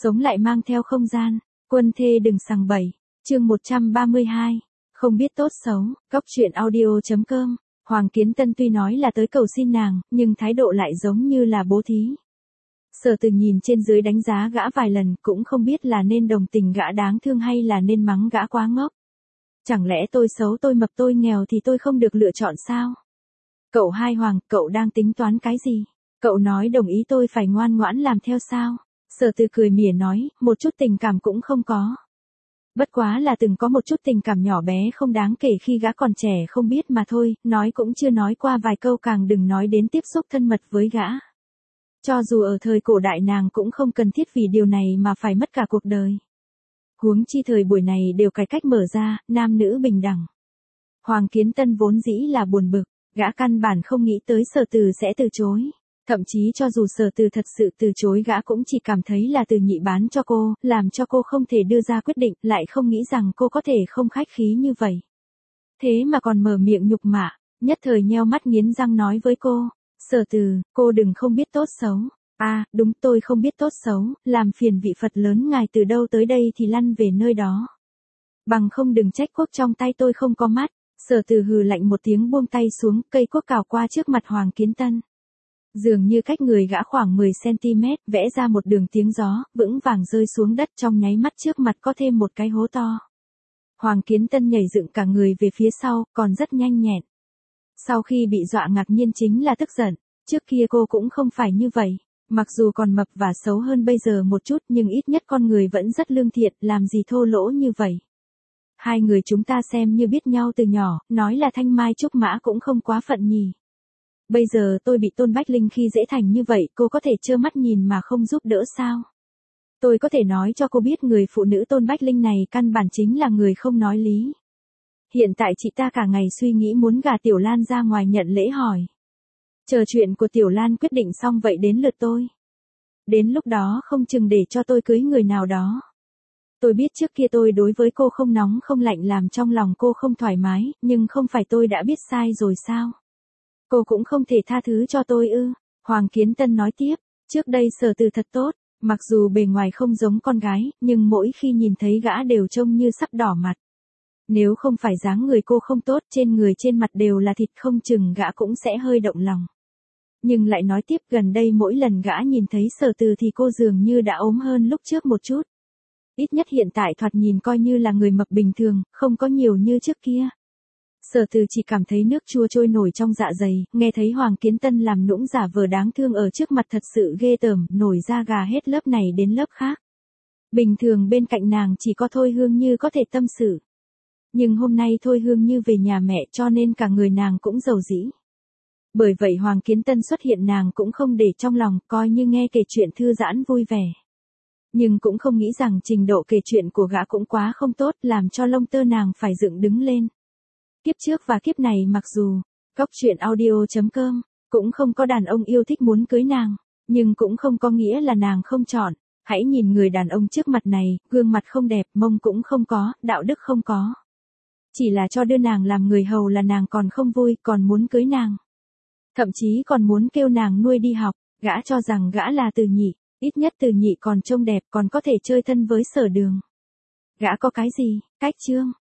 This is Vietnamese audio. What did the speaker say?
Sống lại mang theo không gian, quân thê đừng sằng bậy. Chương 132. Không biết tốt xấu, Cóc truyện audio.com. Hoàng Kiến Tân tuy nói là tới cầu xin nàng, nhưng thái độ lại giống như là bố thí. Sở Từ nhìn trên dưới đánh giá gã vài lần, cũng không biết là nên đồng tình gã đáng thương hay là nên mắng gã quá ngốc. Chẳng lẽ tôi xấu, tôi mập, tôi nghèo thì tôi không được lựa chọn sao? Cậu Hai Hoàng, cậu đang tính toán cái gì? Cậu nói đồng ý tôi phải ngoan ngoãn làm theo sao? Sở Từ cười mỉa nói, một chút tình cảm cũng không có. Bất quá là từng có một chút tình cảm nhỏ bé không đáng kể khi gã còn trẻ không biết mà thôi, nói cũng chưa nói qua vài câu, càng đừng nói đến tiếp xúc thân mật với gã. Cho dù ở thời cổ đại nàng cũng không cần thiết vì điều này mà phải mất cả cuộc đời. Huống chi thời buổi này đều cải cách mở ra, nam nữ bình đẳng. Hoàng Kiến Tân vốn dĩ là buồn bực, gã căn bản không nghĩ tới Sở Từ sẽ từ chối. Thậm chí cho dù Sở Từ thật sự từ chối, gã cũng chỉ cảm thấy là Từ Nhị bán cho cô, làm cho cô không thể đưa ra quyết định, lại không nghĩ rằng cô có thể không khách khí như vậy. Thế mà còn mở miệng nhục mạ, nhất thời nheo mắt nghiến răng nói với cô, Sở Từ, cô đừng không biết tốt xấu. À, đúng, tôi không biết tốt xấu, làm phiền vị Phật lớn ngài từ đâu tới đây thì lăn về nơi đó. Bằng không đừng trách quốc trong tay tôi không có mắt. Sở Từ hừ lạnh một tiếng buông tay xuống, cây quốc cào qua trước mặt Hoàng Kiến Tân. Dường như cách người gã khoảng 10cm, vẽ ra một đường tiếng gió, vững vàng rơi xuống đất, trong nháy mắt trước mặt có thêm một cái hố to. Hoàng Kiến Tân nhảy dựng cả người về phía sau, còn rất nhanh nhẹn. Sau khi bị dọa ngạc nhiên chính là tức giận, trước kia cô cũng không phải như vậy. Mặc dù còn mập và xấu hơn bây giờ một chút nhưng ít nhất con người vẫn rất lương thiện, làm gì thô lỗ như vậy. Hai người chúng ta xem như biết nhau từ nhỏ, nói là thanh mai trúc mã cũng không quá phận nhỉ. Bây giờ tôi bị Tôn Bách Linh khi dễ thành như vậy, cô có thể trơ mắt nhìn mà không giúp đỡ sao? Tôi có thể nói cho cô biết người phụ nữ Tôn Bách Linh này căn bản chính là người không nói lý. Hiện tại chị ta cả ngày suy nghĩ muốn gả Tiểu Lan ra ngoài nhận lễ hỏi. Chờ chuyện của Tiểu Lan quyết định xong vậy đến lượt tôi. Đến lúc đó không chừng để cho tôi cưới người nào đó. Tôi biết trước kia tôi đối với cô không nóng không lạnh làm trong lòng cô không thoải mái, nhưng không phải tôi đã biết sai rồi sao? Cô cũng không thể tha thứ cho tôi ư? Hoàng Kiến Tân nói tiếp, trước đây Sở Từ thật tốt, mặc dù bề ngoài không giống con gái, nhưng mỗi khi nhìn thấy gã đều trông như sắp đỏ mặt. Nếu không phải dáng người cô không tốt, trên người trên mặt đều là thịt, không chừng gã cũng sẽ hơi động lòng. Nhưng lại nói tiếp, gần đây mỗi lần gã nhìn thấy Sở Từ thì cô dường như đã ốm hơn lúc trước một chút. Ít nhất hiện tại thoạt nhìn coi như là người mập bình thường, không có nhiều như trước kia. Sở Từ chỉ cảm thấy nước chua trôi nổi trong dạ dày, nghe thấy Hoàng Kiến Tân làm nũng giả vờ đáng thương ở trước mặt thật sự ghê tởm, nổi da gà hết lớp này đến lớp khác. Bình thường bên cạnh nàng chỉ có Thôi Hương Như có thể tâm sự. Nhưng hôm nay Thôi Hương Như về nhà mẹ cho nên cả người nàng cũng rầu rĩ. Bởi vậy Hoàng Kiến Tân xuất hiện nàng cũng không để trong lòng, coi như nghe kể chuyện thư giãn vui vẻ. Nhưng cũng không nghĩ rằng trình độ kể chuyện của gã cũng quá không tốt, làm cho lông tơ nàng phải dựng đứng lên. Kiếp trước và kiếp này mặc dù, Cóc truyện audio.com, cũng không có đàn ông yêu thích muốn cưới nàng, nhưng cũng không có nghĩa là nàng không chọn. Hãy nhìn người đàn ông trước mặt này, gương mặt không đẹp, mông cũng không có, đạo đức không có. Chỉ là cho đưa nàng làm người hầu là nàng còn không vui, còn muốn cưới nàng. Thậm chí còn muốn kêu nàng nuôi đi học, gã cho rằng gã là Từ Nhị, ít nhất Từ Nhị còn trông đẹp, còn có thể chơi thân với Sở Đường. Gã có cái gì, cách chương.